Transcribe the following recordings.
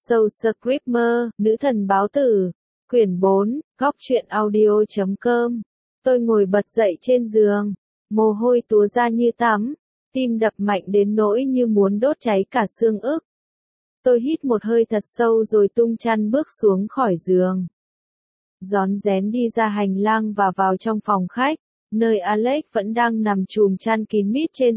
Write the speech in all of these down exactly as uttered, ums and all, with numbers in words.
Soul Screamer, Nữ thần báo tử, quyển bốn, góc truyện audio chấm com. Tôi ngồi bật dậy trên giường, mồ hôi túa ra như tắm, tim đập mạnh đến nỗi như muốn đốt cháy cả xương ức. Tôi hít một hơi thật sâu rồi tung chăn bước xuống khỏi giường. Rón rén đi ra hành lang và vào trong phòng khách, nơi Alex vẫn đang nằm chùm chăn kín mít trên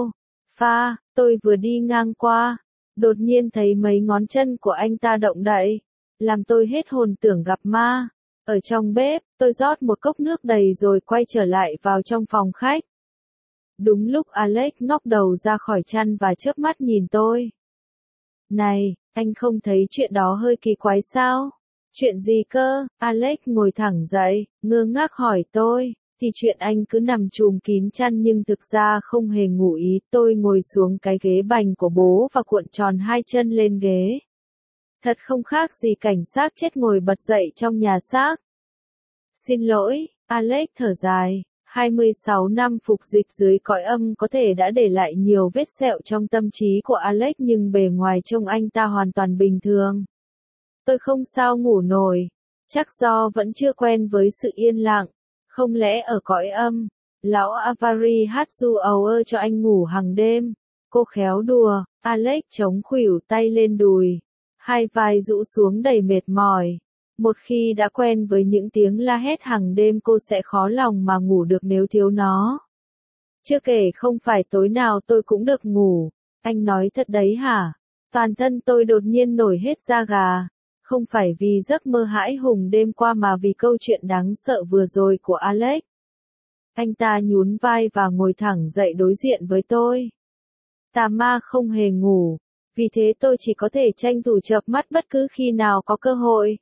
sofa. Tôi vừa đi ngang qua, đột nhiên thấy mấy ngón chân của anh ta động đậy, làm tôi hết hồn tưởng gặp ma. Ở trong bếp, tôi rót một cốc nước đầy rồi quay trở lại vào trong phòng khách. Đúng lúc Alex ngóc đầu ra khỏi chăn và chớp mắt nhìn tôi. Này, anh không thấy chuyện đó hơi kỳ quái sao? Chuyện gì cơ? Alex ngồi thẳng dậy, ngơ ngác hỏi tôi. Thì chuyện anh cứ nằm chùm kín chăn nhưng thực ra không hề ngủ ý. Tôi ngồi xuống cái ghế bành của bố và cuộn tròn hai chân lên ghế. Thật không khác gì cảnh xác chết ngồi bật dậy trong nhà xác. Xin lỗi, Alex thở dài. hai mươi sáu năm phục dịch dưới cõi âm có thể đã để lại nhiều vết sẹo trong tâm trí của Alex, nhưng bề ngoài trông anh ta hoàn toàn bình thường. Tôi không sao ngủ nổi, chắc do vẫn chưa quen với sự yên lặng. Không lẽ ở cõi âm, lão Avari hát du ầu ơ cho anh ngủ hàng đêm? Cô khéo đùa. Alex chống khuỷu tay lên đùi, hai vai rũ xuống đầy mệt mỏi. Một khi đã quen với những tiếng la hét hàng đêm cô sẽ khó lòng mà ngủ được nếu thiếu nó. Chưa kể không phải tối nào tôi cũng được ngủ. Anh nói thật đấy hả? Toàn thân tôi đột nhiên nổi hết da gà. Không phải vì giấc mơ hãi hùng đêm qua mà vì câu chuyện đáng sợ vừa rồi của Alex. Anh ta nhún vai và ngồi thẳng dậy đối diện với tôi. Tà ma không hề ngủ, vì thế tôi chỉ có thể tranh thủ chợp mắt bất cứ khi nào có cơ hội.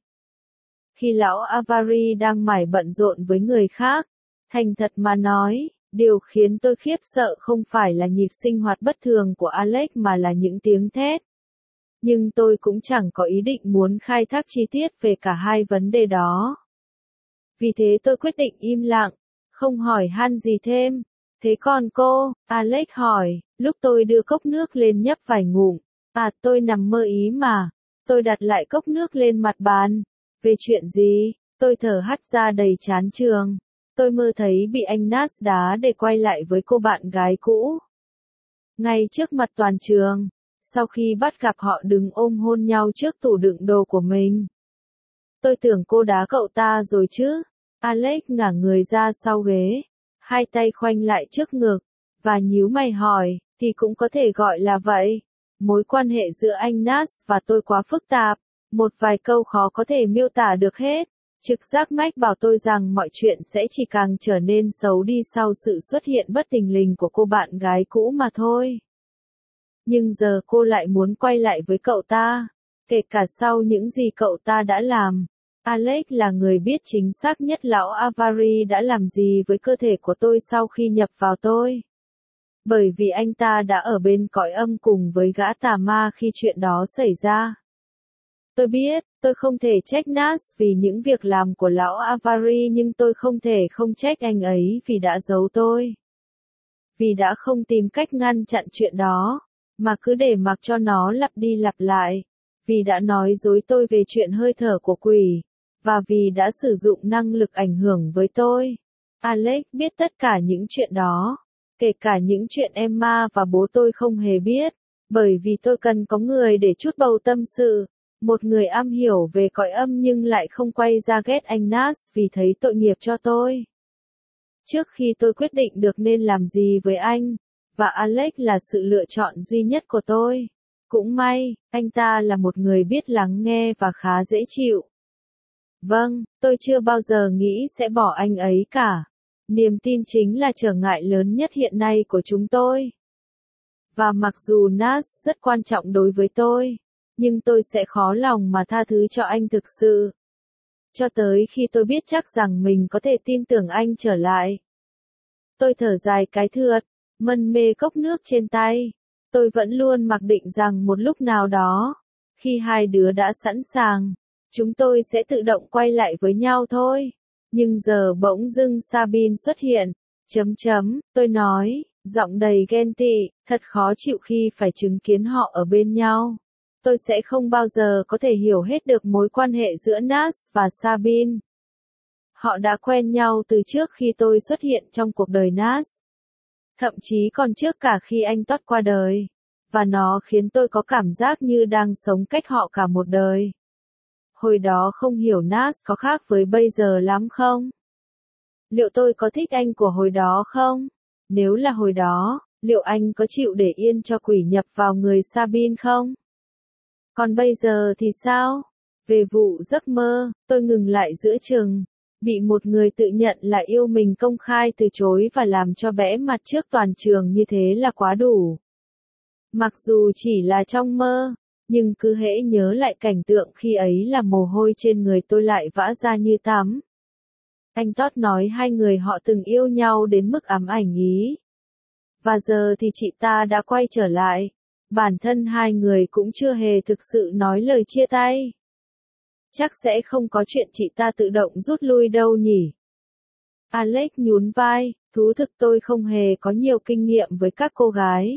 Khi lão Avari đang mải bận rộn với người khác, thành thật mà nói, điều khiến tôi khiếp sợ không phải là nhịp sinh hoạt bất thường của Alex mà là những tiếng thét. Nhưng tôi cũng chẳng có ý định muốn khai thác chi tiết về cả hai vấn đề đó. Vì thế tôi quyết định im lặng, không hỏi han gì thêm. Thế còn cô? Alex hỏi, lúc tôi đưa cốc nước lên nhấp vài ngụm. À, tôi nằm mơ ý mà. Tôi đặt lại cốc nước lên mặt bàn. Về chuyện gì? Tôi thở hắt ra đầy chán chường. Tôi mơ thấy bị anh Nas đá để quay lại với cô bạn gái cũ. Ngay trước mặt toàn trường. Sau khi bắt gặp họ đứng ôm hôn nhau trước tủ đựng đồ của mình. Tôi tưởng cô đá cậu ta rồi chứ. Alex ngả người ra sau ghế, hai tay khoanh lại trước ngực, và nhíu mày hỏi, thì cũng có thể gọi là vậy. Mối quan hệ giữa anh Nas và tôi quá phức tạp, một vài câu khó có thể miêu tả được hết. Trực giác mách bảo tôi rằng mọi chuyện sẽ chỉ càng trở nên xấu đi sau sự xuất hiện bất thình lình của cô bạn gái cũ mà thôi. Nhưng giờ cô lại muốn quay lại với cậu ta, kể cả sau những gì cậu ta đã làm. Alex là người biết chính xác nhất lão Avari đã làm gì với cơ thể của tôi sau khi nhập vào tôi. Bởi vì anh ta đã ở bên cõi âm cùng với gã tà ma khi chuyện đó xảy ra. Tôi biết, tôi không thể trách Nas vì những việc làm của lão Avari, nhưng tôi không thể không trách anh ấy vì đã giấu tôi. Vì đã không tìm cách ngăn chặn chuyện đó, mà cứ để mặc cho nó lặp đi lặp lại. Vì đã nói dối tôi về chuyện hơi thở của quỷ. Và vì đã sử dụng năng lực ảnh hưởng với tôi. Alex biết tất cả những chuyện đó. Kể cả những chuyện Emma và bố tôi không hề biết. Bởi vì tôi cần có người để trút bầu tâm sự. Một người am hiểu về cõi âm nhưng lại không quay ra ghét anh Nas vì thấy tội nghiệp cho tôi. Trước khi tôi quyết định được nên làm gì với anh, và Alex là sự lựa chọn duy nhất của tôi. Cũng may, anh ta là một người biết lắng nghe và khá dễ chịu. Vâng, tôi chưa bao giờ nghĩ sẽ bỏ anh ấy cả. Niềm tin chính là trở ngại lớn nhất hiện nay của chúng tôi. Và mặc dù Nas rất quan trọng đối với tôi, nhưng tôi sẽ khó lòng mà tha thứ cho anh thực sự. Cho tới khi tôi biết chắc rằng mình có thể tin tưởng anh trở lại. Tôi thở dài cái thượt, mân mê cốc nước trên tay. Tôi vẫn luôn mặc định rằng một lúc nào đó, khi hai đứa đã sẵn sàng, chúng tôi sẽ tự động quay lại với nhau thôi. Nhưng giờ bỗng dưng Sabine xuất hiện. Chấm chấm, tôi nói, giọng đầy ghen tị, thật khó chịu khi phải chứng kiến họ ở bên nhau. tôi sẽ không bao giờ có thể hiểu hết được mối quan hệ giữa Nas và Sabine. Họ đã quen nhau từ trước khi tôi xuất hiện trong cuộc đời Nas. Thậm chí còn trước cả khi anh Todd qua đời. Và nó khiến tôi có cảm giác như đang sống cách họ cả một đời. Hồi đó không hiểu Nas có khác với bây giờ lắm không? Liệu tôi có thích anh của hồi đó không? Nếu là hồi đó, liệu anh có chịu để yên cho quỷ nhập vào người Sabine không? Còn bây giờ thì sao? Về vụ giấc mơ, tôi ngừng lại giữa chừng. Bị một người tự nhận là yêu mình công khai từ chối và làm cho bẽ mặt trước toàn trường như thế là quá đủ. Mặc dù chỉ là trong mơ, nhưng cứ hễ nhớ lại cảnh tượng khi ấy là mồ hôi trên người tôi lại vã ra như tắm. Anh Todd nói hai người họ từng yêu nhau đến mức ám ảnh ý. Và giờ thì chị ta đã quay trở lại. Bản thân hai người cũng chưa hề thực sự nói lời chia tay. Chắc sẽ không có chuyện chị ta tự động rút lui đâu nhỉ. Alex nhún vai, thú thực tôi không hề có nhiều kinh nghiệm với các cô gái.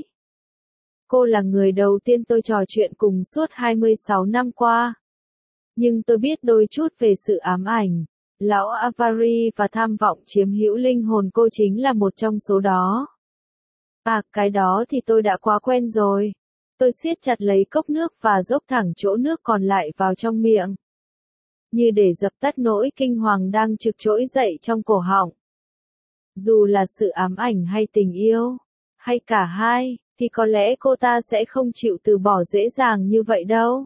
Cô là người đầu tiên tôi trò chuyện cùng suốt hai mươi sáu năm qua. Nhưng tôi biết đôi chút về sự ám ảnh. Lão Avari và tham vọng chiếm hữu linh hồn cô chính là một trong số đó. À, cái đó thì tôi đã quá quen rồi. Tôi siết chặt lấy cốc nước và dốc thẳng chỗ nước còn lại vào trong miệng. Như để dập tắt nỗi kinh hoàng đang trực trỗi dậy trong cổ họng. Dù là sự ám ảnh hay tình yêu, hay cả hai, thì có lẽ cô ta sẽ không chịu từ bỏ dễ dàng như vậy đâu.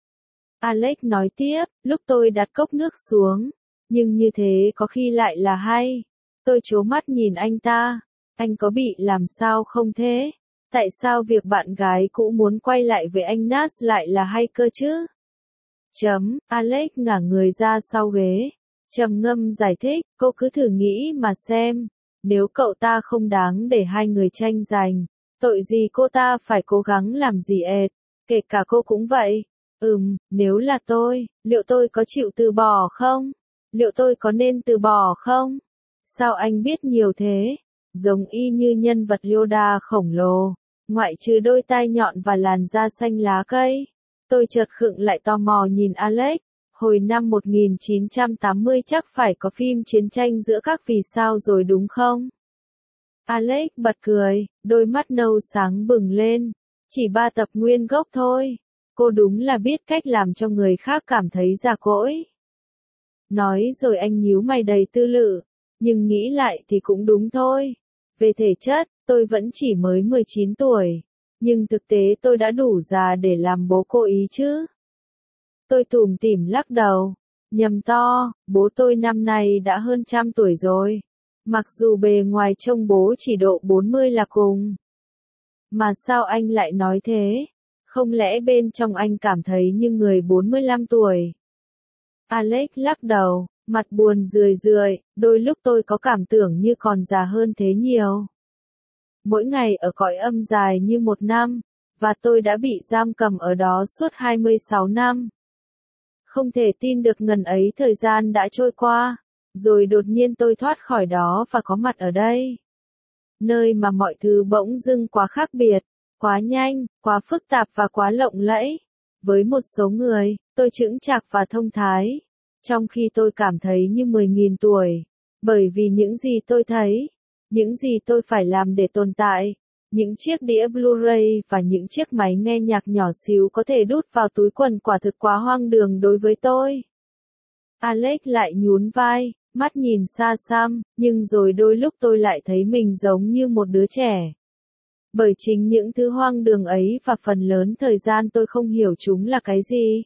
Alex nói tiếp, lúc tôi đặt cốc nước xuống. Nhưng như thế có khi lại là hay. Tôi trố mắt nhìn anh ta. Anh có bị làm sao không thế? Tại sao việc bạn gái cũ muốn quay lại với anh Nas lại là hay cơ chứ? Chấm, Alex ngả người ra sau ghế. Trầm ngâm giải thích, cô cứ thử nghĩ mà xem. Nếu cậu ta không đáng để hai người tranh giành, tội gì cô ta phải cố gắng làm gì ệt. Kể cả cô cũng vậy. Ừm, nếu là tôi, liệu tôi có chịu từ bỏ không? Liệu tôi có nên từ bỏ không? Sao anh biết nhiều thế? Giống y như nhân vật Yoda khổng lồ, ngoại trừ đôi tai nhọn và làn da xanh lá cây. Tôi chợt khựng lại tò mò nhìn Alex. Hồi năm một nghìn chín trăm tám mươi chắc phải có phim chiến tranh giữa các vì sao rồi đúng không? Alex bật cười, đôi mắt nâu sáng bừng lên. Chỉ ba tập nguyên gốc thôi. Cô đúng là biết cách làm cho người khác cảm thấy già cỗi. Nói rồi anh nhíu mày đầy tư lự, nhưng nghĩ lại thì cũng đúng thôi. Về thể chất, tôi vẫn chỉ mới mười chín tuổi, nhưng thực tế tôi đã đủ già để làm bố cô ý chứ. Tôi tủm tỉm lắc đầu, nhầm to, bố tôi năm nay đã hơn trăm tuổi rồi. Mặc dù bề ngoài trông bố chỉ độ bốn mươi là cùng. Mà sao anh lại nói thế? Không lẽ bên trong anh cảm thấy như người bốn mươi lăm tuổi? Alex lắc đầu, mặt buồn rười rượi, đôi lúc tôi có cảm tưởng như còn già hơn thế nhiều. Mỗi ngày ở cõi âm dài như một năm, và tôi đã bị giam cầm ở đó suốt hai mươi sáu năm. Không thể tin được ngần ấy thời gian đã trôi qua, rồi đột nhiên tôi thoát khỏi đó và có mặt ở đây. Nơi mà mọi thứ bỗng dưng quá khác biệt, quá nhanh, quá phức tạp và quá lộng lẫy. Với một số người, tôi chững chạc và thông thái, trong khi tôi cảm thấy như mười nghìn tuổi, bởi vì những gì tôi thấy, những gì tôi phải làm để tồn tại, những chiếc đĩa Blu-ray và những chiếc máy nghe nhạc nhỏ xíu có thể đút vào túi quần quả thực quá hoang đường đối với tôi. Alex lại nhún vai, mắt nhìn xa xăm, nhưng rồi đôi lúc tôi lại thấy mình giống như một đứa trẻ. Bởi chính những thứ hoang đường ấy và phần lớn thời gian tôi không hiểu chúng là cái gì.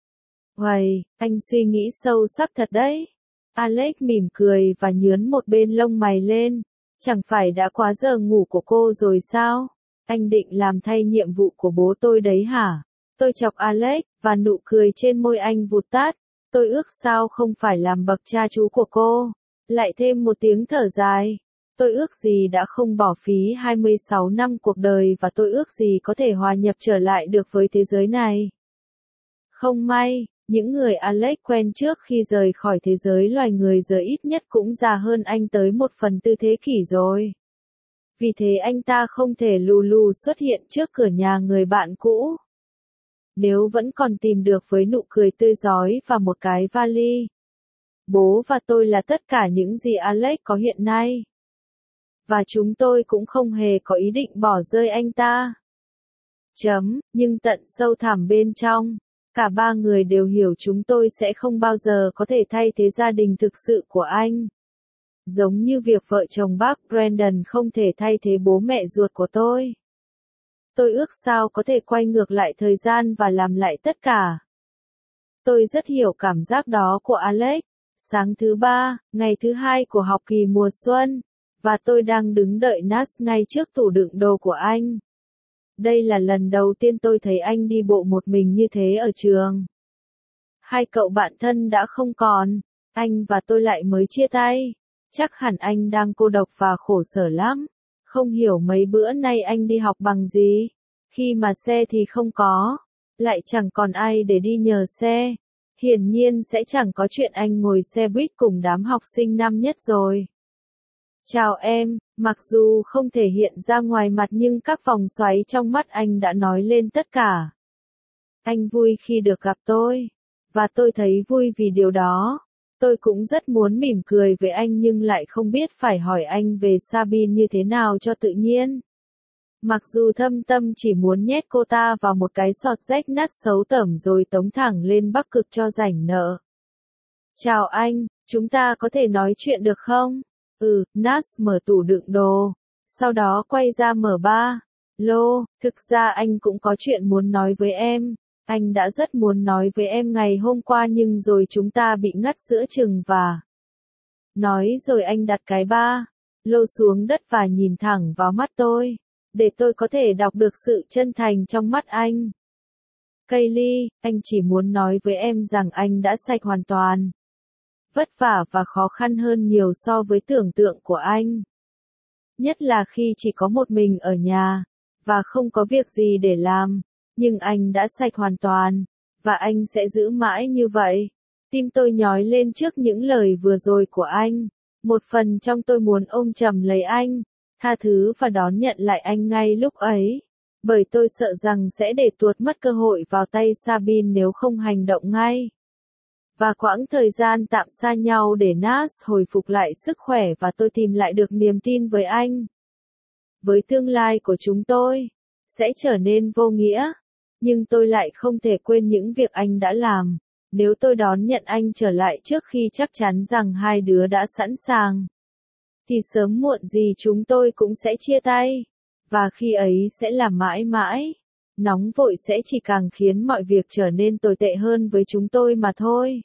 Uầy, anh suy nghĩ sâu sắc thật đấy. Alex mỉm cười và nhướn một bên lông mày lên. Chẳng phải đã quá giờ ngủ của cô rồi sao? Anh định làm thay nhiệm vụ của bố tôi đấy hả? Tôi chọc Alex, và nụ cười trên môi anh vụt tắt. Tôi ước sao không phải làm bậc cha chú của cô. Lại thêm một tiếng thở dài. Tôi ước gì đã không bỏ phí hai mươi sáu năm cuộc đời và tôi ước gì có thể hòa nhập trở lại được với thế giới này. Không may, những người Alex quen trước khi rời khỏi thế giới loài người giờ ít nhất cũng già hơn anh tới một phần tư thế kỷ rồi. Vì thế anh ta không thể lù lù xuất hiện trước cửa nhà người bạn cũ. nếu vẫn còn tìm được với nụ cười tươi rói và một cái vali. Bố và tôi là tất cả những gì Alex có hiện nay. Và chúng tôi cũng không hề có ý định bỏ rơi anh ta. Chấm, nhưng tận sâu thẳm bên trong, cả ba người đều hiểu chúng tôi sẽ không bao giờ có thể thay thế gia đình thực sự của anh. Giống như việc vợ chồng bác Brandon không thể thay thế bố mẹ ruột của tôi. Tôi ước sao có thể quay ngược lại thời gian và làm lại tất cả. Tôi rất hiểu cảm giác đó của Alex. Sáng thứ ba, ngày thứ hai của học kỳ mùa xuân, và tôi đang đứng đợi Nas ngay trước tủ đựng đồ của anh. Đây là lần đầu tiên tôi thấy anh đi bộ một mình như thế ở trường. Hai cậu bạn thân đã không còn, anh và tôi lại mới chia tay. Chắc hẳn anh đang cô độc và khổ sở lắm. Không hiểu mấy bữa nay anh đi học bằng gì. Khi mà xe thì không có, lại chẳng còn ai để đi nhờ xe. Hiển nhiên sẽ chẳng có chuyện anh ngồi xe buýt cùng đám học sinh năm nhất rồi. Chào em, mặc dù không thể hiện ra ngoài mặt nhưng các vòng xoáy trong mắt anh đã nói lên tất cả. Anh vui khi được gặp tôi, và tôi thấy vui vì điều đó. Tôi cũng rất muốn mỉm cười với anh nhưng lại không biết phải hỏi anh về Sabine như thế nào cho tự nhiên. Mặc dù thâm tâm chỉ muốn nhét cô ta vào một cái sọt rách nát xấu tởm rồi tống thẳng lên Bắc Cực cho rảnh nợ. Chào anh, chúng ta có thể nói chuyện được không? Ừ, Nas mở tủ đựng đồ, sau đó quay ra mở ba lô, thực ra anh cũng có chuyện muốn nói với em. Anh đã rất muốn nói với em ngày hôm qua nhưng rồi chúng ta bị ngắt giữa chừng và... Nói rồi anh đặt cái ba lô xuống đất và nhìn thẳng vào mắt tôi, để tôi có thể đọc được sự chân thành trong mắt anh. Kaylee, anh chỉ muốn nói với em rằng anh đã sạch hoàn toàn. Vất vả và khó khăn hơn nhiều so với tưởng tượng của anh. Nhất là khi chỉ có một mình ở nhà, và không có việc gì để làm. Nhưng anh đã sạch hoàn toàn, và anh sẽ giữ mãi như vậy. Tim tôi nhói lên trước những lời vừa rồi của anh. Một phần trong tôi muốn ôm chầm lấy anh, tha thứ và đón nhận lại anh ngay lúc ấy. Bởi tôi sợ rằng sẽ để tuột mất cơ hội vào tay Sabine nếu không hành động ngay. Và quãng thời gian tạm xa nhau để Nas hồi phục lại sức khỏe và tôi tìm lại được niềm tin với anh. Với tương lai của chúng tôi, sẽ trở nên vô nghĩa. Nhưng tôi lại không thể quên những việc anh đã làm. Nếu tôi đón nhận anh trở lại trước khi chắc chắn rằng hai đứa đã sẵn sàng, thì sớm muộn gì chúng tôi cũng sẽ chia tay. Và khi ấy sẽ là mãi mãi. Nóng vội sẽ chỉ càng khiến mọi việc trở nên tồi tệ hơn với chúng tôi mà thôi.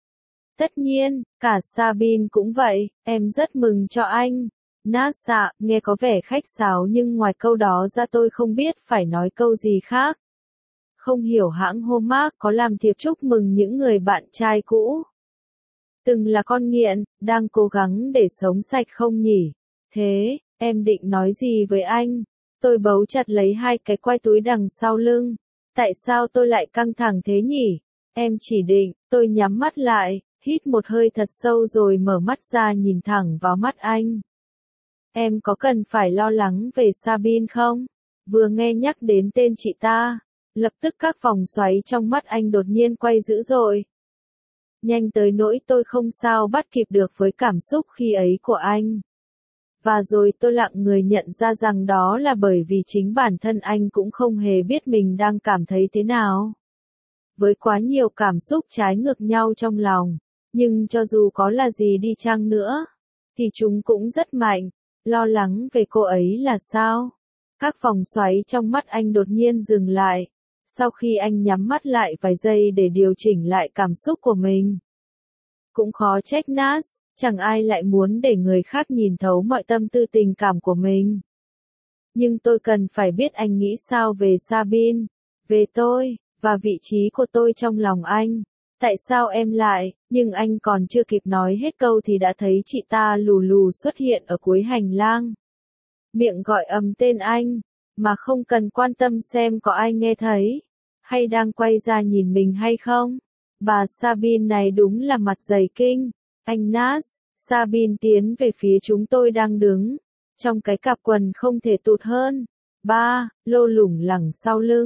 Tất nhiên, cả Sabine cũng vậy, em rất mừng cho anh. Nas ạ, nghe có vẻ khách sáo nhưng ngoài câu đó ra tôi không biết phải nói câu gì khác. Không hiểu hãng Hallmark có làm thiệp chúc mừng những người bạn trai cũ. Từng là con nghiện, đang cố gắng để sống sạch không nhỉ? Thế, em định nói gì với anh? Tôi bấu chặt lấy hai cái quai túi đằng sau lưng. Tại sao tôi lại căng thẳng thế nhỉ? Em chỉ định, tôi nhắm mắt lại, hít một hơi thật sâu rồi mở mắt ra nhìn thẳng vào mắt anh. Em có cần phải lo lắng về Sabine không? Vừa nghe nhắc đến tên chị ta, lập tức các vòng xoáy trong mắt anh đột nhiên quay dữ dội. Nhanh tới nỗi tôi không sao bắt kịp được với cảm xúc khi ấy của anh. Và rồi tôi lặng người nhận ra rằng đó là bởi vì chính bản thân anh cũng không hề biết mình đang cảm thấy thế nào. Với quá nhiều cảm xúc trái ngược nhau trong lòng, nhưng cho dù có là gì đi chăng nữa, thì chúng cũng rất mạnh. Lo lắng về cô ấy là sao? Các vòng xoáy trong mắt anh đột nhiên dừng lại, sau khi anh nhắm mắt lại vài giây để điều chỉnh lại cảm xúc của mình. Cũng khó trách Nas, chẳng ai lại muốn để người khác nhìn thấu mọi tâm tư tình cảm của mình. Nhưng tôi cần phải biết anh nghĩ sao về Sabine, về tôi, và vị trí của tôi trong lòng anh. Tại sao em lại, nhưng anh còn chưa kịp nói hết câu thì đã thấy chị ta lù lù xuất hiện ở cuối hành lang. Miệng gọi ầm tên anh, mà không cần quan tâm xem có ai nghe thấy, hay đang quay ra nhìn mình hay không. Bà Sabine này đúng là mặt dày kinh. Anh Nas, Sabine tiến về phía chúng tôi đang đứng, trong cái cặp quần không thể tụt hơn. Ba, lô lủng lẳng sau lưng.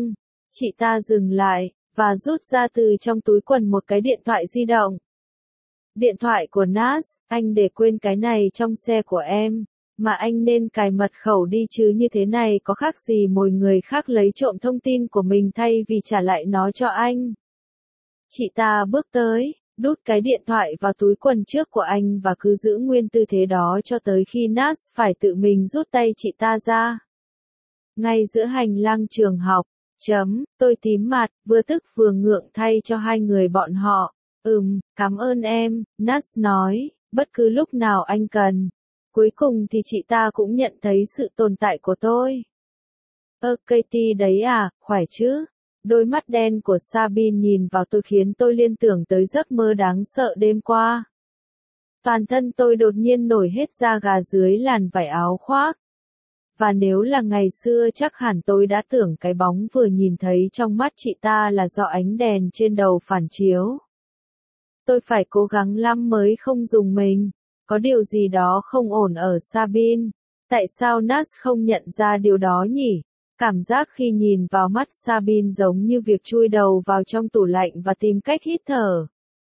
Chị ta dừng lại, và rút ra từ trong túi quần một cái điện thoại di động. Điện thoại của Nas, anh để quên cái này trong xe của em, mà anh nên cài mật khẩu đi chứ như thế này có khác gì mồi người khác lấy trộm thông tin của mình thay vì trả lại nó cho anh. Chị ta bước tới, đút cái điện thoại vào túi quần trước của anh và cứ giữ nguyên tư thế đó cho tới khi Nas phải tự mình rút tay chị ta ra. Ngay giữa hành lang trường học, chấm, tôi tím mặt, vừa tức vừa ngượng thay cho hai người bọn họ. Ừm, cảm ơn em, Nas nói, bất cứ lúc nào anh cần. Cuối cùng thì chị ta cũng nhận thấy sự tồn tại của tôi. Ơ, Katie đấy à, khỏe chứ? Đôi mắt đen của Sabine nhìn vào tôi khiến tôi liên tưởng tới giấc mơ đáng sợ đêm qua. Toàn thân tôi đột nhiên nổi hết da gà dưới làn vải áo khoác. Và nếu là ngày xưa chắc hẳn tôi đã tưởng cái bóng vừa nhìn thấy trong mắt chị ta là do ánh đèn trên đầu phản chiếu. Tôi phải cố gắng lắm mới không dùng mình. Có điều gì đó không ổn ở Sabine. Tại sao Nas không nhận ra điều đó nhỉ? Cảm giác khi nhìn vào mắt Sabine giống như việc chui đầu vào trong tủ lạnh và tìm cách hít thở.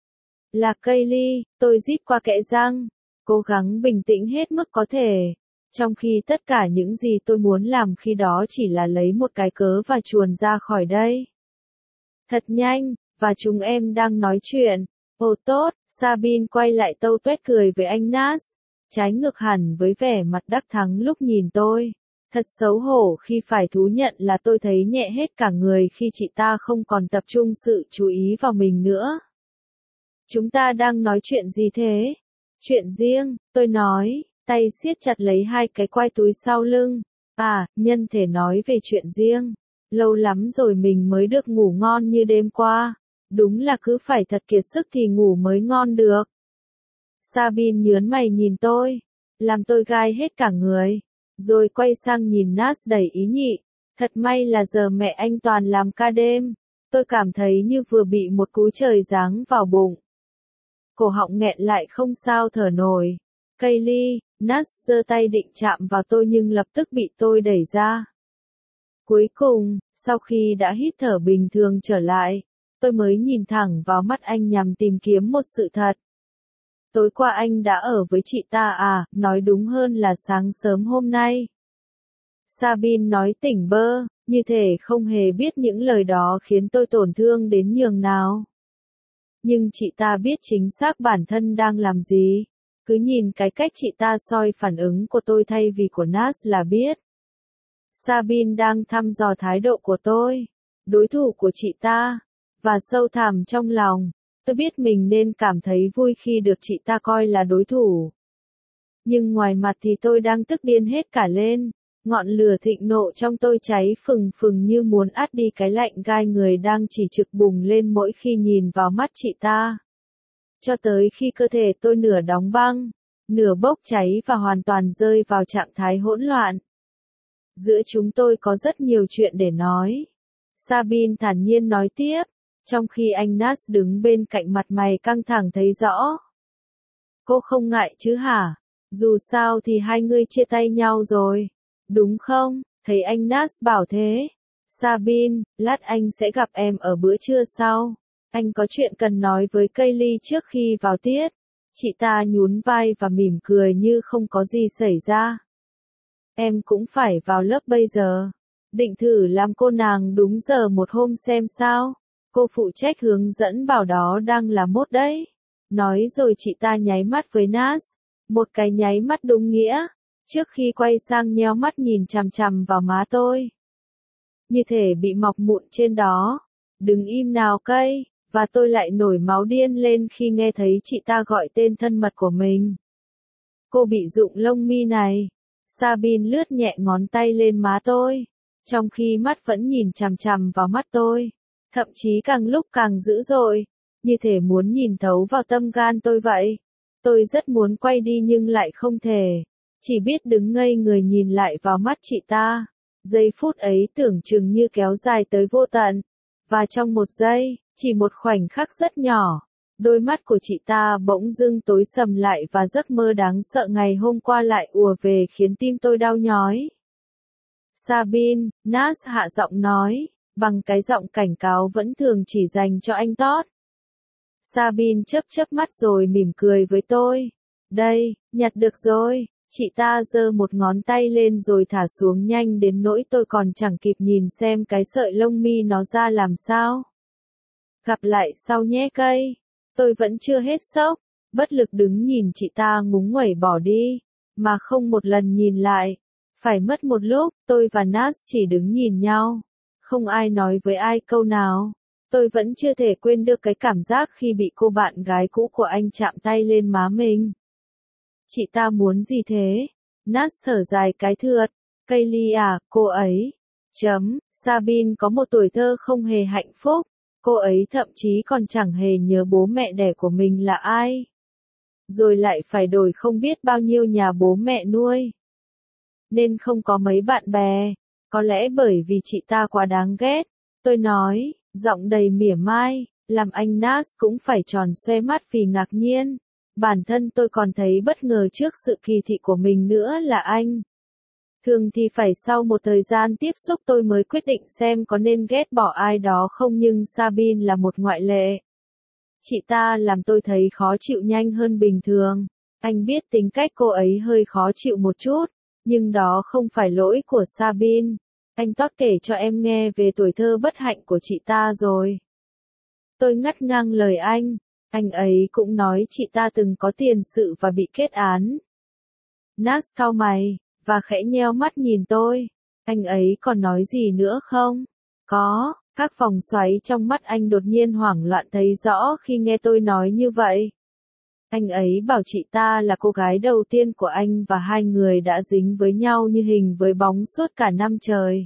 Là Kaylee, tôi rít qua kẽ răng, cố gắng bình tĩnh hết mức có thể. Trong khi tất cả những gì tôi muốn làm khi đó chỉ là lấy một cái cớ và chuồn ra khỏi đây. Thật nhanh, và chúng em đang nói chuyện. Ồ tốt, Sabine quay lại tâu tuét cười với anh Nas, trái ngược hẳn với vẻ mặt đắc thắng lúc nhìn tôi. Thật xấu hổ khi phải thú nhận là tôi thấy nhẹ hết cả người khi chị ta không còn tập trung sự chú ý vào mình nữa. Chúng ta đang nói chuyện gì thế? Chuyện riêng, tôi nói, tay siết chặt lấy hai cái quai túi sau lưng. À, nhân thể nói về chuyện riêng. Lâu lắm rồi mình mới được ngủ ngon như đêm qua. Đúng là cứ phải thật kiệt sức thì ngủ mới ngon được. Sabine nhớn mày nhìn tôi, làm tôi gai hết cả người. Rồi quay sang nhìn Nas đầy ý nhị. Thật may là giờ mẹ anh toàn làm ca đêm. Tôi cảm thấy như vừa bị một cú trời giáng vào bụng. Cổ họng nghẹn lại không sao thở nổi. Kaylee, Nas giơ tay định chạm vào tôi nhưng lập tức bị tôi đẩy ra. Cuối cùng, sau khi đã hít thở bình thường trở lại, tôi mới nhìn thẳng vào mắt anh nhằm tìm kiếm một sự thật. Tối qua anh đã ở với chị ta à, nói đúng hơn là sáng sớm hôm nay. Sabine nói tỉnh bơ, như thể không hề biết những lời đó khiến tôi tổn thương đến nhường nào. Nhưng chị ta biết chính xác bản thân đang làm gì. Cứ nhìn cái cách chị ta soi phản ứng của tôi thay vì của Nas là biết. Sabine đang thăm dò thái độ của tôi, đối thủ của chị ta, và sâu thẳm trong lòng, tôi biết mình nên cảm thấy vui khi được chị ta coi là đối thủ. Nhưng ngoài mặt thì tôi đang tức điên hết cả lên, ngọn lửa thịnh nộ trong tôi cháy phừng phừng như muốn át đi cái lạnh gai người đang chỉ trực bùng lên mỗi khi nhìn vào mắt chị ta. Cho tới khi cơ thể tôi nửa đóng băng, nửa bốc cháy và hoàn toàn rơi vào trạng thái hỗn loạn. Giữa chúng tôi có rất nhiều chuyện để nói. Sabine thản nhiên nói tiếp, trong khi anh Nas đứng bên cạnh mặt mày căng thẳng thấy rõ. Cô không ngại chứ hả? Dù sao thì hai người chia tay nhau rồi. Đúng không? Thấy anh Nas bảo thế. Sabine, lát anh sẽ gặp em ở bữa trưa sau. Anh có chuyện cần nói với Kaylee trước khi vào tiết. Chị ta nhún vai và mỉm cười như không có gì xảy ra. Em cũng phải vào lớp bây giờ. Định thử làm cô nàng đúng giờ một hôm xem sao. Cô phụ trách hướng dẫn bảo đó đang là mốt đấy. Nói rồi chị ta nháy mắt với Nas. Một cái nháy mắt đúng nghĩa. Trước khi quay sang nheo mắt nhìn chằm chằm vào má tôi. Như thể bị mọc mụn trên đó. Đừng im nào cây. Và tôi lại nổi máu điên lên khi nghe thấy chị ta gọi tên thân mật của mình. Cô bị rụng lông mi này. Sabine lướt nhẹ ngón tay lên má tôi. Trong khi mắt vẫn nhìn chằm chằm vào mắt tôi. Thậm chí càng lúc càng dữ dội. Như thể muốn nhìn thấu vào tâm gan tôi vậy. Tôi rất muốn quay đi nhưng lại không thể. Chỉ biết đứng ngây người nhìn lại vào mắt chị ta. Giây phút ấy tưởng chừng như kéo dài tới vô tận. Và trong một giây, chỉ một khoảnh khắc rất nhỏ, đôi mắt của chị ta bỗng dưng tối sầm lại và giấc mơ đáng sợ ngày hôm qua lại ùa về khiến tim tôi đau nhói. Sabine, Nas hạ giọng nói, bằng cái giọng cảnh cáo vẫn thường chỉ dành cho anh Todd. Sabine chớp chớp mắt rồi mỉm cười với tôi. Đây, nhặt được rồi. Chị ta giơ một ngón tay lên rồi thả xuống nhanh đến nỗi tôi còn chẳng kịp nhìn xem cái sợi lông mi nó ra làm sao. Gặp lại sau nhé cây. Tôi vẫn chưa hết sốc, bất lực đứng nhìn chị ta ngúng nguẩy bỏ đi, mà không một lần nhìn lại. Phải mất một lúc, tôi và Nas chỉ đứng nhìn nhau. Không ai nói với ai câu nào. Tôi vẫn chưa thể quên được cái cảm giác khi bị cô bạn gái cũ của anh chạm tay lên má mình. Chị ta muốn gì thế? Nas thở dài cái thượt. Kaylee à, cô ấy. Chấm, Sabine có một tuổi thơ không hề hạnh phúc. Cô ấy thậm chí còn chẳng hề nhớ bố mẹ đẻ của mình là ai. Rồi lại phải đổi không biết bao nhiêu nhà bố mẹ nuôi. Nên không có mấy bạn bè. Có lẽ bởi vì chị ta quá đáng ghét. Tôi nói, giọng đầy mỉa mai, làm anh Nas cũng phải tròn xoe mắt vì ngạc nhiên. Bản thân tôi còn thấy bất ngờ trước sự kỳ thị của mình nữa là anh. Thường thì phải sau một thời gian tiếp xúc tôi mới quyết định xem có nên ghét bỏ ai đó không, nhưng Sabine là một ngoại lệ. Chị ta làm tôi thấy khó chịu nhanh hơn bình thường. Anh biết tính cách cô ấy hơi khó chịu một chút, nhưng đó không phải lỗi của Sabine. Anh Todd kể cho em nghe về tuổi thơ bất hạnh của chị ta rồi. Tôi ngắt ngang lời anh. Anh ấy cũng nói chị ta từng có tiền sự và bị kết án. Nas cau mày, và khẽ nheo mắt nhìn tôi. Anh ấy còn nói gì nữa không? Có, các vòng xoáy trong mắt anh đột nhiên hoảng loạn thấy rõ khi nghe tôi nói như vậy. Anh ấy bảo chị ta là cô gái đầu tiên của anh và hai người đã dính với nhau như hình với bóng suốt cả năm trời.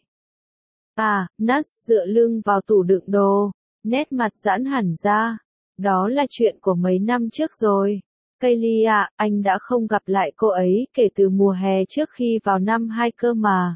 À, Nas dựa lưng vào tủ đựng đồ, nét mặt giãn hẳn ra. Đó là chuyện của mấy năm trước rồi. Kaylee à, anh đã không gặp lại cô ấy kể từ mùa hè trước khi vào năm hai cơ mà.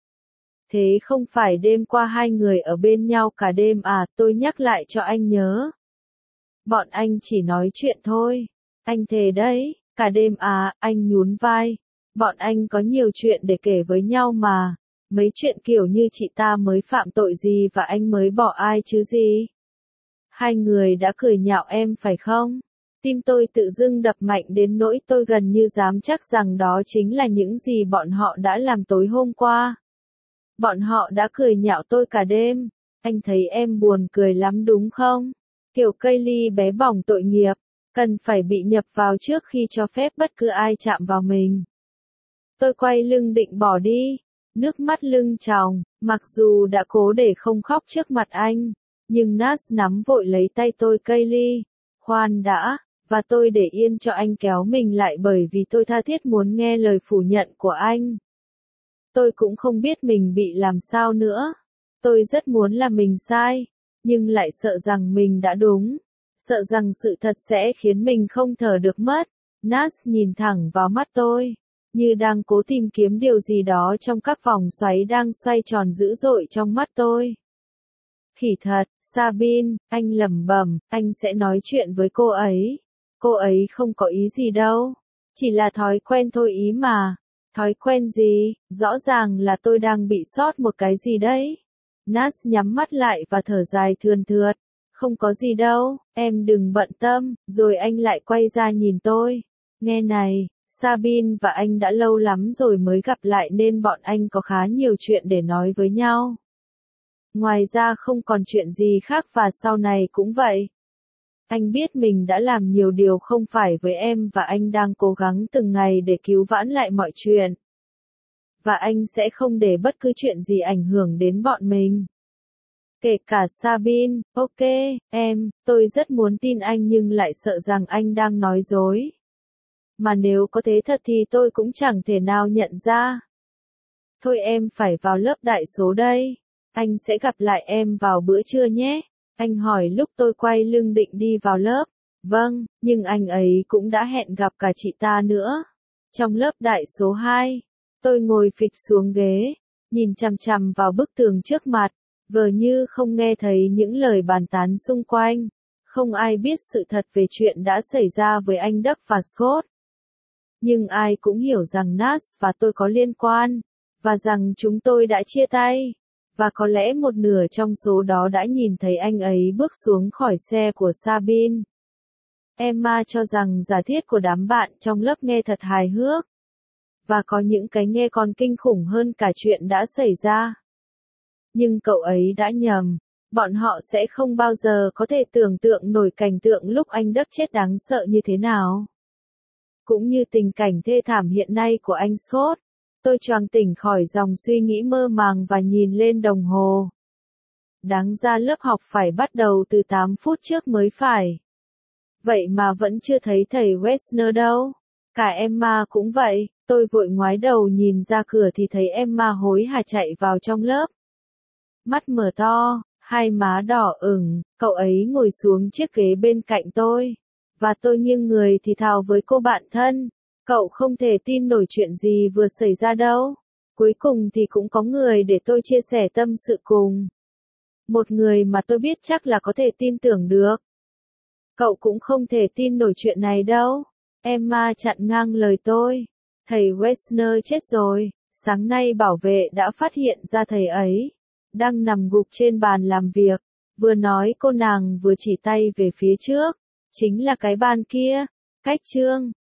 Thế không phải đêm qua hai người ở bên nhau cả đêm à, tôi nhắc lại cho anh nhớ. Bọn anh chỉ nói chuyện thôi. Anh thề đấy, cả đêm à, anh nhún vai. Bọn anh có nhiều chuyện để kể với nhau mà. Mấy chuyện kiểu như chị ta mới phạm tội gì và anh mới bỏ ai chứ gì. Hai người đã cười nhạo em phải không? Tim tôi tự dưng đập mạnh đến nỗi tôi gần như dám chắc rằng đó chính là những gì bọn họ đã làm tối hôm qua. Bọn họ đã cười nhạo tôi cả đêm. Anh thấy em buồn cười lắm đúng không? Kiểu Kaylee bé bỏng tội nghiệp, cần phải bị nhập vào trước khi cho phép bất cứ ai chạm vào mình. Tôi quay lưng định bỏ đi, nước mắt lưng tròng, mặc dù đã cố để không khóc trước mặt anh. Nhưng Nas nắm vội lấy tay tôi. Kaylee, khoan đã, và tôi để yên cho anh kéo mình lại bởi vì tôi tha thiết muốn nghe lời phủ nhận của anh. Tôi cũng không biết mình bị làm sao nữa. Tôi rất muốn là mình sai, nhưng lại sợ rằng mình đã đúng. Sợ rằng sự thật sẽ khiến mình không thở được mất. Nas nhìn thẳng vào mắt tôi, như đang cố tìm kiếm điều gì đó trong các vòng xoáy đang xoay tròn dữ dội trong mắt tôi. Khỉ thật, Sabine, anh lẩm bẩm, anh sẽ nói chuyện với cô ấy. Cô ấy không có ý gì đâu. Chỉ là thói quen thôi ý mà. Thói quen gì? Rõ ràng là tôi đang bị sót một cái gì đấy. Nas nhắm mắt lại và thở dài thườn thượt. Không có gì đâu, em đừng bận tâm. Rồi anh lại quay ra nhìn tôi. Nghe này, Sabine và anh đã lâu lắm rồi mới gặp lại nên bọn anh có khá nhiều chuyện để nói với nhau. Ngoài ra không còn chuyện gì khác và sau này cũng vậy. Anh biết mình đã làm nhiều điều không phải với em và anh đang cố gắng từng ngày để cứu vãn lại mọi chuyện. Và anh sẽ không để bất cứ chuyện gì ảnh hưởng đến bọn mình. Kể cả Sabine. Ok, em, tôi rất muốn tin anh nhưng lại sợ rằng anh đang nói dối. Mà nếu có thế thật thì tôi cũng chẳng thể nào nhận ra. Thôi em phải vào lớp đại số đây. Anh sẽ gặp lại em vào bữa trưa nhé. Anh hỏi lúc tôi quay lưng định đi vào lớp. Vâng, nhưng anh ấy cũng đã hẹn gặp cả chị ta nữa. Trong lớp đại số hai, tôi ngồi phịch xuống ghế, nhìn chằm chằm vào bức tường trước mặt, vờ như không nghe thấy những lời bàn tán xung quanh. Không ai biết sự thật về chuyện đã xảy ra với anh Duck và Scott. Nhưng ai cũng hiểu rằng Nas và tôi có liên quan, và rằng chúng tôi đã chia tay. Và có lẽ một nửa trong số đó đã nhìn thấy anh ấy bước xuống khỏi xe của Sabine. Emma cho rằng giả thiết của đám bạn trong lớp nghe thật hài hước. Và có những cái nghe còn kinh khủng hơn cả chuyện đã xảy ra. Nhưng cậu ấy đã nhầm. Bọn họ sẽ không bao giờ có thể tưởng tượng nổi cảnh tượng lúc anh Đức chết đáng sợ như thế nào. Cũng như tình cảnh thê thảm hiện nay của anh Scott. Tôi choàng tỉnh khỏi dòng suy nghĩ mơ màng và nhìn lên đồng hồ. Đáng ra lớp học phải bắt đầu từ tám phút trước mới phải. Vậy mà vẫn chưa thấy thầy Wessner đâu. Cả Emma cũng vậy, tôi vội ngoái đầu nhìn ra cửa thì thấy Emma hối hả chạy vào trong lớp. Mắt mở to, hai má đỏ ửng, cậu ấy ngồi xuống chiếc ghế bên cạnh tôi. Và tôi nghiêng người thì thào với cô bạn thân, cậu không thể tin nổi chuyện gì vừa xảy ra đâu. Cuối cùng thì cũng có người để tôi chia sẻ tâm sự cùng. Một người mà tôi biết chắc là có thể tin tưởng được. Cậu cũng không thể tin nổi chuyện này đâu. Emma chặn ngang lời tôi. Thầy Wessner chết rồi, sáng nay bảo vệ đã phát hiện ra thầy ấy. Đang nằm gục trên bàn làm việc. Vừa nói cô nàng vừa chỉ tay về phía trước. Chính là cái bàn kia. Cách chương.